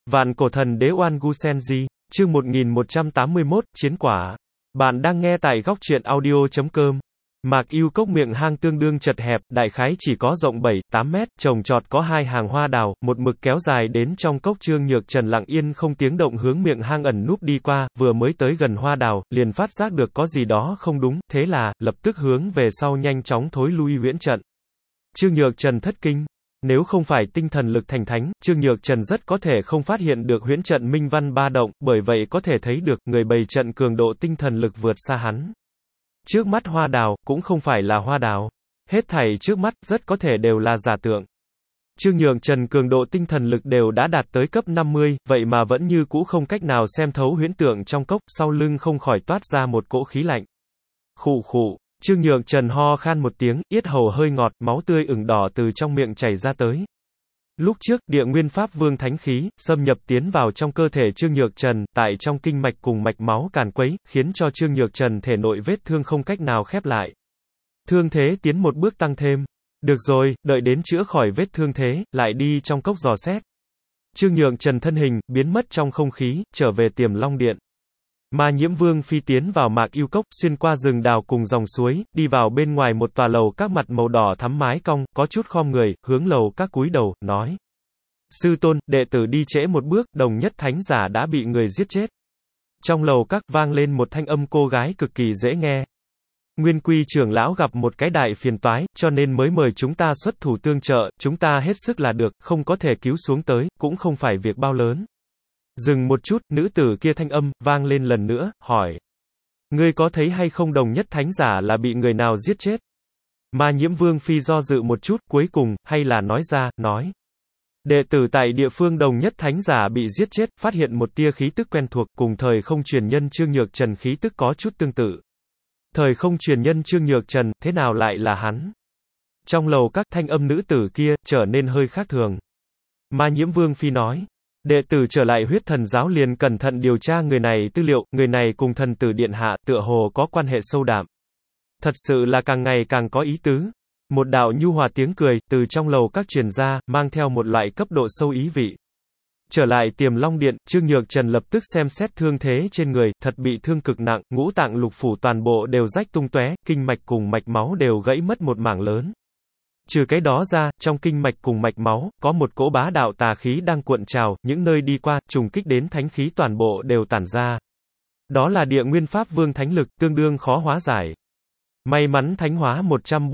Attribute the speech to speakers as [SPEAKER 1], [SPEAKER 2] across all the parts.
[SPEAKER 1] Vạn cổ thần đế Oan Gu Senji, chương 1181, Chiến quả. Bạn đang nghe tại góc truyện audio.com. Mạc Yêu Cốc miệng hang tương đương chật hẹp, đại khái chỉ có rộng 7-8 mét, trồng trọt có hai hàng hoa đào, một mực kéo dài đến trong cốc. Trương Nhược Trần lặng yên không tiếng động hướng miệng hang ẩn núp đi qua, vừa mới tới gần hoa đào, liền phát giác được có gì đó không đúng, thế là, lập tức hướng về sau nhanh chóng thối lui huyễn trận. Trương Nhược Trần thất kinh. Nếu không phải tinh thần lực thành thánh, Trương Nhược Trần rất có thể không phát hiện được huyễn trận minh văn ba động, bởi vậy có thể thấy được, người bày trận cường độ tinh thần lực vượt xa hắn. Trước mắt hoa đào, cũng không phải là hoa đào. Hết thảy trước mắt, rất có thể đều là giả tượng. Trương Nhược Trần cường độ tinh thần lực đều đã đạt tới cấp 50, vậy mà vẫn như cũ không cách nào xem thấu huyễn tượng trong cốc, sau lưng không khỏi toát ra một cỗ khí lạnh. Khụ khụ. Trương Nhược Trần ho khan một tiếng, yết hầu hơi ngọt, máu tươi ửng đỏ từ trong miệng chảy ra tới. Lúc trước, địa nguyên pháp vương thánh khí, xâm nhập tiến vào trong cơ thể Trương Nhược Trần, tại trong kinh mạch cùng mạch máu càn quấy, khiến cho Trương Nhược Trần thể nội vết thương không cách nào khép lại. Thương thế tiến một bước tăng thêm. Được rồi, đợi đến chữa khỏi vết thương thế, lại đi trong cốc dò xét. Trương Nhược Trần thân hình, biến mất trong không khí, trở về Tiềm Long Điện. Ma Nhiễm Vương phi tiến vào Mạc Yêu Cốc, xuyên qua rừng đào cùng dòng suối, đi vào bên ngoài một tòa lầu các mặt màu đỏ thắm mái cong, có chút khom người, hướng lầu các cúi đầu, nói. Sư tôn, đệ tử đi trễ một bước, đồng nhất thánh giả đã bị người giết chết. Trong lầu các vang lên một thanh âm cô gái cực kỳ dễ nghe. Nguyên Quy trưởng lão gặp một cái đại phiền toái, cho nên mới mời chúng ta xuất thủ tương trợ, chúng ta hết sức là được, không có thể cứu xuống tới, cũng không phải việc bao lớn. Dừng một chút, nữ tử kia thanh âm, vang lên lần nữa, hỏi. Ngươi có thấy hay không đồng nhất thánh giả là bị người nào giết chết? Ma Nhiễm Vương phi do dự một chút, cuối cùng, hay là nói ra, nói. Đệ tử tại địa phương đồng nhất thánh giả bị giết chết, phát hiện một tia khí tức quen thuộc, cùng thời không truyền nhân Trương Nhược Trần khí tức có chút tương tự. Thời không truyền nhân Trương Nhược Trần, thế nào lại là hắn? Trong lầu các thanh âm nữ tử kia, trở nên hơi khác thường. Ma Nhiễm Vương phi nói. Đệ tử trở lại huyết thần giáo liền cẩn thận điều tra người này tư liệu, người này cùng thần tử điện hạ, tựa hồ có quan hệ sâu đậm. Thật sự là càng ngày càng có ý tứ. Một đạo nhu hòa tiếng cười, từ trong lầu các truyền ra, mang theo một loại cấp độ sâu ý vị. Trở lại Tiềm Long Điện, Trương Nhược Trần lập tức xem xét thương thế trên người, thật bị thương cực nặng, ngũ tạng lục phủ toàn bộ đều rách tung tóe, kinh mạch cùng mạch máu đều gãy mất một mảng lớn. Trừ cái đó ra, trong kinh mạch cùng mạch máu, có một cỗ bá đạo tà khí đang cuộn trào, những nơi đi qua, trùng kích đến thánh khí toàn bộ đều tản ra. Đó là địa nguyên pháp vương thánh lực, tương đương khó hóa giải. May mắn thánh hóa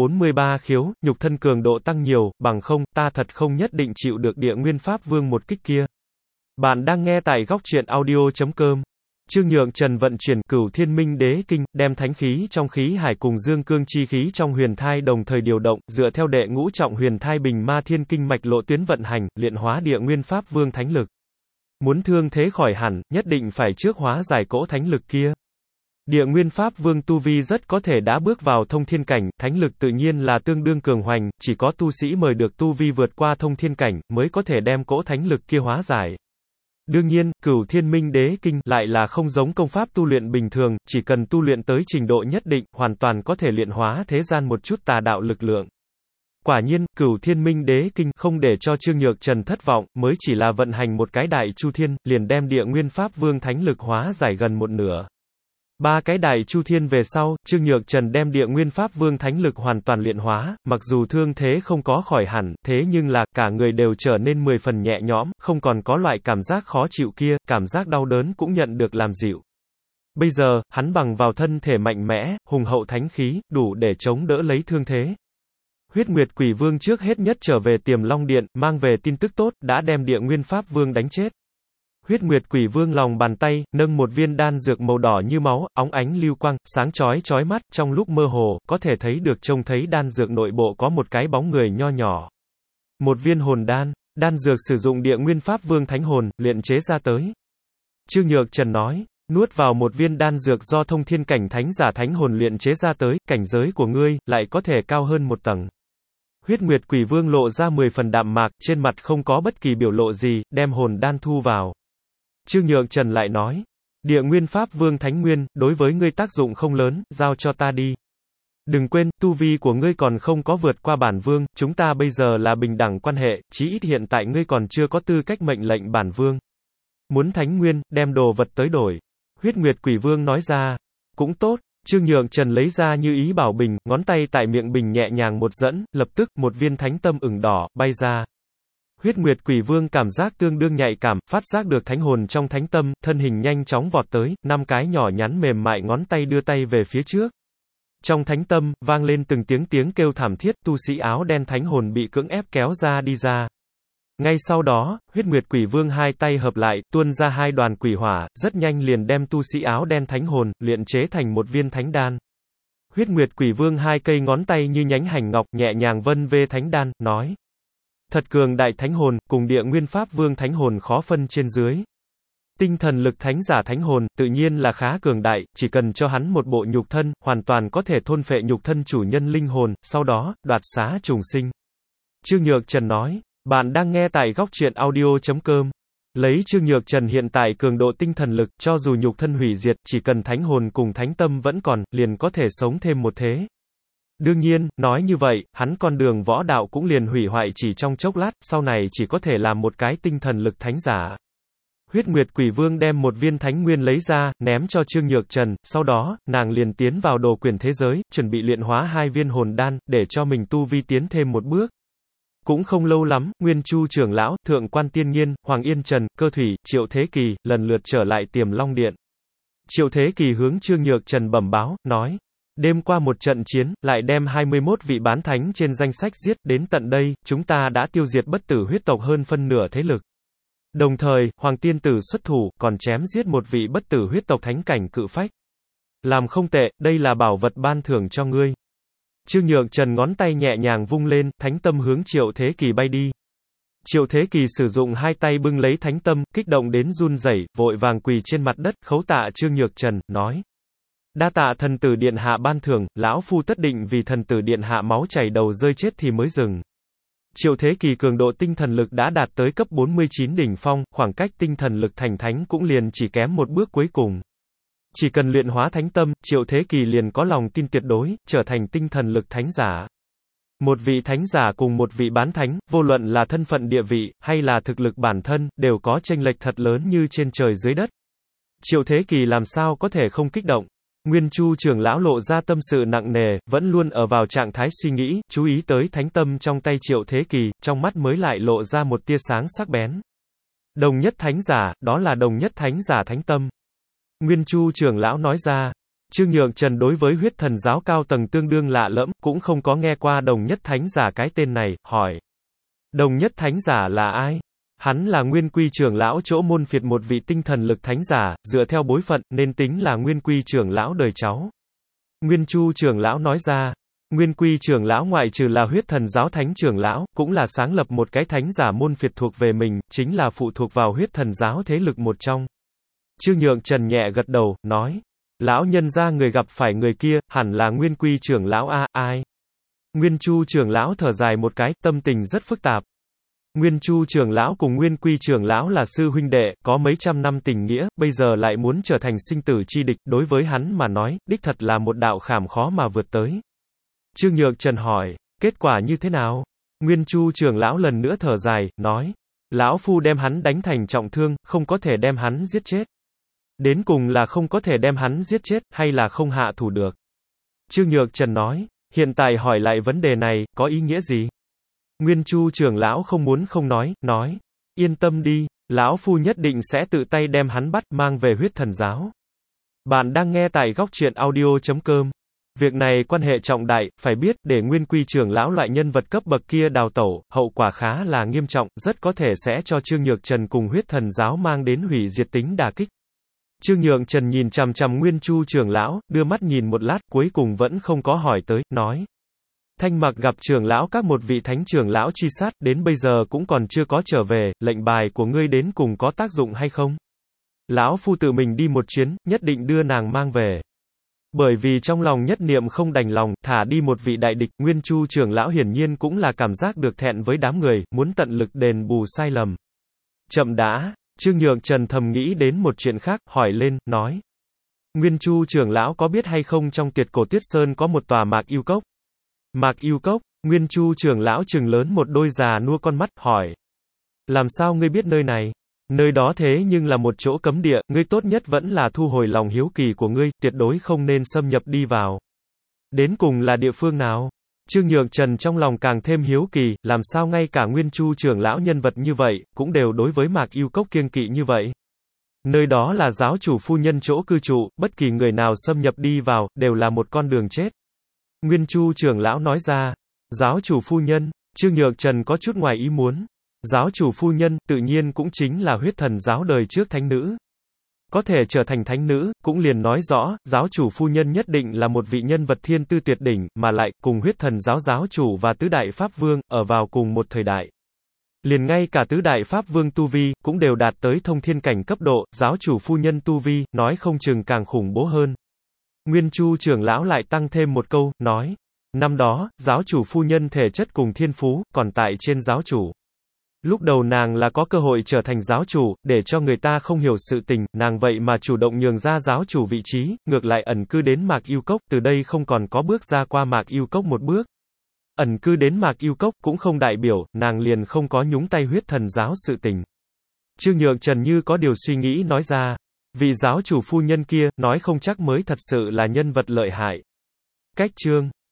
[SPEAKER 1] 143 khiếu, nhục thân cường độ tăng nhiều, bằng không, ta thật không nhất định chịu được địa nguyên pháp vương một kích kia. Bạn đang nghe tại góc truyện audio.com. Trương Nhược Trần vận chuyển Cửu Thiên Minh Đế Kinh, đem thánh khí trong khí hải cùng dương cương chi khí trong huyền thai đồng thời điều động, dựa theo đệ ngũ trọng huyền thai bình ma thiên kinh mạch lộ tuyến vận hành, luyện hóa địa nguyên pháp vương thánh lực. Muốn thương thế khỏi hẳn, nhất định phải trước hóa giải cỗ thánh lực kia. Địa nguyên pháp vương tu vi rất có thể đã bước vào thông thiên cảnh, thánh lực tự nhiên là tương đương cường hoành, chỉ có tu sĩ mời được tu vi vượt qua thông thiên cảnh, mới có thể đem cỗ thánh lực kia hóa giải. Đương nhiên, Cửu Thiên Minh Đế Kinh lại là không giống công pháp tu luyện bình thường, chỉ cần tu luyện tới trình độ nhất định, hoàn toàn có thể luyện hóa thế gian một chút tà đạo lực lượng. Quả nhiên, Cửu Thiên Minh Đế Kinh không để cho Trương Nhược Trần thất vọng, mới chỉ là vận hành một cái đại chu thiên, liền đem địa nguyên pháp vương thánh lực hóa giải gần một nửa. Ba cái đại chu thiên về sau, Trương Nhược Trần đem địa nguyên pháp vương thánh lực hoàn toàn luyện hóa, mặc dù thương thế không có khỏi hẳn, thế nhưng là, cả người đều trở nên 10 phần nhẹ nhõm, không còn có loại cảm giác khó chịu kia, cảm giác đau đớn cũng nhận được làm dịu. Bây giờ, hắn bằng vào thân thể mạnh mẽ, hùng hậu thánh khí, đủ để chống đỡ lấy thương thế. Huyết Nguyệt Quỷ Vương trước hết nhất trở về Tiềm Long Điện, mang về tin tức tốt, đã đem địa nguyên pháp vương đánh chết. Huyết Nguyệt Quỷ Vương lòng bàn tay, nâng một viên đan dược màu đỏ như máu, óng ánh lưu quang, sáng chói mắt, trong lúc mơ hồ, có thể thấy được trông thấy đan dược nội bộ có một cái bóng người nho nhỏ. Một viên hồn đan, đan dược sử dụng địa nguyên pháp vương thánh hồn, luyện chế ra tới. Trương Nhược Trần nói, nuốt vào một viên đan dược do thông thiên cảnh thánh giả thánh hồn luyện chế ra tới, cảnh giới của ngươi, lại có thể cao hơn một tầng. Huyết Nguyệt Quỷ Vương lộ ra 10 phần đạm mạc, trên mặt không có bất kỳ biểu lộ gì, đem hồn đan thu vào. Trương Nhược Trần lại nói, địa nguyên pháp vương thánh nguyên, đối với ngươi tác dụng không lớn, giao cho ta đi. Đừng quên, tu vi của ngươi còn không có vượt qua bản vương, chúng ta bây giờ là bình đẳng quan hệ, chí ít hiện tại ngươi còn chưa có tư cách mệnh lệnh bản vương. Muốn thánh nguyên, đem đồ vật tới đổi. Huyết Nguyệt Quỷ Vương nói ra. Cũng tốt. Trương Nhượng Trần lấy ra như ý bảo bình, ngón tay tại miệng bình nhẹ nhàng một dẫn, lập tức, một viên thánh tâm ửng đỏ, bay ra. Huyết Nguyệt Quỷ Vương cảm giác tương đương nhạy cảm, phát giác được thánh hồn trong thánh tâm, thân hình nhanh chóng vọt tới, 5 cái nhỏ nhắn mềm mại ngón tay đưa tay về phía trước. Trong thánh tâm, vang lên từng tiếng kêu thảm thiết, tu sĩ áo đen thánh hồn bị cưỡng ép kéo ra đi ra. Ngay sau đó, Huyết Nguyệt Quỷ Vương hai tay hợp lại, tuôn ra 2 đoàn quỷ hỏa, rất nhanh liền đem tu sĩ áo đen thánh hồn, luyện chế thành một viên thánh đan. Huyết Nguyệt Quỷ Vương 2 cây ngón tay như nhánh hành ngọc, nhẹ nhàng vân vê thánh đan, nói. Thật cường đại thánh hồn, cùng Địa Nguyên Pháp Vương thánh hồn khó phân trên dưới. Tinh thần lực thánh giả thánh hồn, tự nhiên là khá cường đại, chỉ cần cho hắn một bộ nhục thân, hoàn toàn có thể thôn phệ nhục thân chủ nhân linh hồn, sau đó, đoạt xá trùng sinh. Trương Nhược Trần nói, bạn đang nghe tại góc truyện audio.com. Lấy Trương Nhược Trần hiện tại cường độ tinh thần lực, cho dù nhục thân hủy diệt, chỉ cần thánh hồn cùng thánh tâm vẫn còn, liền có thể sống thêm một thế. Đương nhiên, nói như vậy, hắn con đường võ đạo cũng liền hủy hoại chỉ trong chốc lát, sau này chỉ có thể làm một cái tinh thần lực thánh giả. Huyết Nguyệt Quỷ Vương đem một viên thánh nguyên lấy ra, ném cho Trương Nhược Trần, sau đó, nàng liền tiến vào đồ quyển thế giới, chuẩn bị luyện hóa 2 viên hồn đan, để cho mình tu vi tiến thêm một bước. Cũng không lâu lắm, Nguyên Chu trưởng lão, Thượng Quan Tiên Nghiên, Hoàng Yên Trần, Cơ Thủy, Triệu Thế Kỳ, lần lượt trở lại Tiềm Long Điện. Triệu Thế Kỳ hướng Trương Nhược Trần bẩm báo, nói. Đêm qua một trận chiến, lại đem 21 vị bán thánh trên danh sách giết, đến tận đây, chúng ta đã tiêu diệt bất tử huyết tộc hơn phân nửa thế lực. Đồng thời, Hoàng Tiên Tử xuất thủ, còn chém giết một vị bất tử huyết tộc thánh cảnh cự phách. Làm không tệ, đây là bảo vật ban thưởng cho ngươi. Trương Nhược Trần ngón tay nhẹ nhàng vung lên, thánh tâm hướng Triệu Thế Kỳ bay đi. Triệu Thế Kỳ sử dụng 2 tay bưng lấy thánh tâm, kích động đến run rẩy, vội vàng quỳ trên mặt đất, khấu tạ Trương Nhược Trần, nói. Đa tạ thần tử điện hạ ban thưởng, lão phu tất định vì thần tử điện hạ máu chảy đầu rơi chết thì mới dừng. Triệu Thế Kỳ cường độ tinh thần lực đã đạt tới cấp 49 đỉnh phong, khoảng cách tinh thần lực thành thánh cũng liền chỉ kém một bước cuối cùng. Chỉ cần luyện hóa thánh tâm, Triệu Thế Kỳ liền có lòng tin tuyệt đối, trở thành tinh thần lực thánh giả. Một vị thánh giả cùng một vị bán thánh, vô luận là thân phận địa vị, hay là thực lực bản thân, đều có chênh lệch thật lớn như trên trời dưới đất. Triệu Thế Kỳ làm sao có thể không kích động. Nguyên Chu trưởng lão lộ ra tâm sự nặng nề, vẫn luôn ở vào trạng thái suy nghĩ, chú ý tới thánh tâm trong tay Triệu Thế Kỳ, trong mắt mới lại lộ ra một tia sáng sắc bén. Đồng nhất thánh giả, đó là đồng nhất thánh giả thánh tâm. Nguyên Chu trưởng lão nói ra. Trương Nhượng Trần đối với huyết thần giáo cao tầng tương đương lạ lẫm, cũng không có nghe qua đồng nhất thánh giả cái tên này, hỏi. Đồng nhất thánh giả là ai? Hắn là Nguyên Quy trưởng lão chỗ môn phiệt một vị tinh thần lực thánh giả, dựa theo bối phận, nên tính là Nguyên Quy trưởng lão đời cháu. Nguyên Chu trưởng lão nói ra. Nguyên Quy trưởng lão ngoại trừ là huyết thần giáo thánh trưởng lão, cũng là sáng lập một cái thánh giả môn phiệt thuộc về mình, chính là phụ thuộc vào huyết thần giáo thế lực một trong. Trương Nhượng Trần nhẹ gật đầu, nói. Lão nhân gia người gặp phải người kia, hẳn là Nguyên Quy trưởng lão a, ai? Nguyên Chu trưởng lão thở dài một cái, tâm tình rất phức tạp. Nguyên Chu trưởng lão cùng Nguyên Quy trưởng lão là sư huynh đệ, có mấy trăm năm tình nghĩa, bây giờ lại muốn trở thành sinh tử chi địch, đối với hắn mà nói, đích thật là một đạo khảm khó mà vượt tới. Trương Nhược Trần hỏi, kết quả như thế nào? Nguyên Chu trưởng lão lần nữa thở dài, nói, lão phu đem hắn đánh thành trọng thương, không có thể đem hắn giết chết. Đến cùng là không có thể đem hắn giết chết, hay là không hạ thủ được? Trương Nhược Trần nói, hiện tại hỏi lại vấn đề này, có ý nghĩa gì? Nguyên Chu trưởng lão không muốn không nói, yên tâm đi, lão phu nhất định sẽ tự tay đem hắn bắt, mang về huyết thần giáo. Bạn đang nghe tại góc truyện audio.com. Việc này quan hệ trọng đại, phải biết, để Nguyên Quy trưởng lão loại nhân vật cấp bậc kia đào tẩu, hậu quả khá là nghiêm trọng, rất có thể sẽ cho Trương Nhược Trần cùng huyết thần giáo mang đến hủy diệt tính đả kích. Trương Nhượng Trần nhìn chằm chằm Nguyên Chu trưởng lão, đưa mắt nhìn một lát, cuối cùng vẫn không có hỏi tới, nói. Thanh Mặc gặp trưởng lão các một vị thánh trưởng lão truy sát, đến bây giờ cũng còn chưa có trở về, lệnh bài của ngươi đến cùng có tác dụng hay không? Lão phu tự mình đi một chuyến, nhất định đưa nàng mang về. Bởi vì trong lòng nhất niệm không đành lòng, thả đi một vị đại địch, Nguyên Chu trưởng lão hiển nhiên cũng là cảm giác được thẹn với đám người, muốn tận lực đền bù sai lầm. Chậm đã. Trương Nhượng Trần thầm nghĩ đến một chuyện khác, hỏi lên, nói. Nguyên Chu trưởng lão có biết hay không trong Tuyệt Cổ Tuyết Sơn có một tòa Mạc Yêu Cốc? Mạc Yêu Cốc, Nguyên Chu trưởng lão trừng lớn một đôi già nua con mắt, hỏi. Làm sao ngươi biết nơi này? Nơi đó thế nhưng là một chỗ cấm địa, ngươi tốt nhất vẫn là thu hồi lòng hiếu kỳ của ngươi, tuyệt đối không nên xâm nhập đi vào. Đến cùng là địa phương nào? Trương Nhược Trần trong lòng càng thêm hiếu kỳ, làm sao ngay cả Nguyên Chu trưởng lão nhân vật như vậy, cũng đều đối với Mạc Yêu Cốc kiêng kỵ như vậy. Nơi đó là giáo chủ phu nhân chỗ cư trụ, bất kỳ người nào xâm nhập đi vào, đều là một con đường chết. Nguyên Chu trưởng lão nói ra, giáo chủ phu nhân, Trương Nhược Trần có chút ngoài ý muốn. Giáo chủ phu nhân, tự nhiên cũng chính là huyết thần giáo đời trước thánh nữ. Có thể trở thành thánh nữ, cũng liền nói rõ, giáo chủ phu nhân nhất định là một vị nhân vật thiên tư tuyệt đỉnh, mà lại, cùng huyết thần giáo giáo chủ và tứ đại pháp vương, ở vào cùng một thời đại. Liền ngay cả tứ đại pháp vương tu vi, cũng đều đạt tới thông thiên cảnh cấp độ, giáo chủ phu nhân tu vi, nói không chừng càng khủng bố hơn. Nguyên Chu trưởng lão lại tăng thêm một câu, nói, năm đó, giáo chủ phu nhân thể chất cùng thiên phú, còn tại trên giáo chủ. Lúc đầu nàng là có cơ hội trở thành giáo chủ, để cho người ta không hiểu sự tình, nàng vậy mà chủ động nhường ra giáo chủ vị trí, ngược lại ẩn cư đến Mạc Yêu Cốc, từ đây không còn có bước ra qua Mạc Yêu Cốc một bước. Ẩn cư đến Mạc Yêu Cốc, cũng không đại biểu, nàng liền không có nhúng tay huyết thần giáo sự tình. Trương Nhược Trần như có điều suy nghĩ nói ra, vị giáo chủ phu nhân kia, nói không chắc mới thật sự là nhân vật lợi hại. Cách chương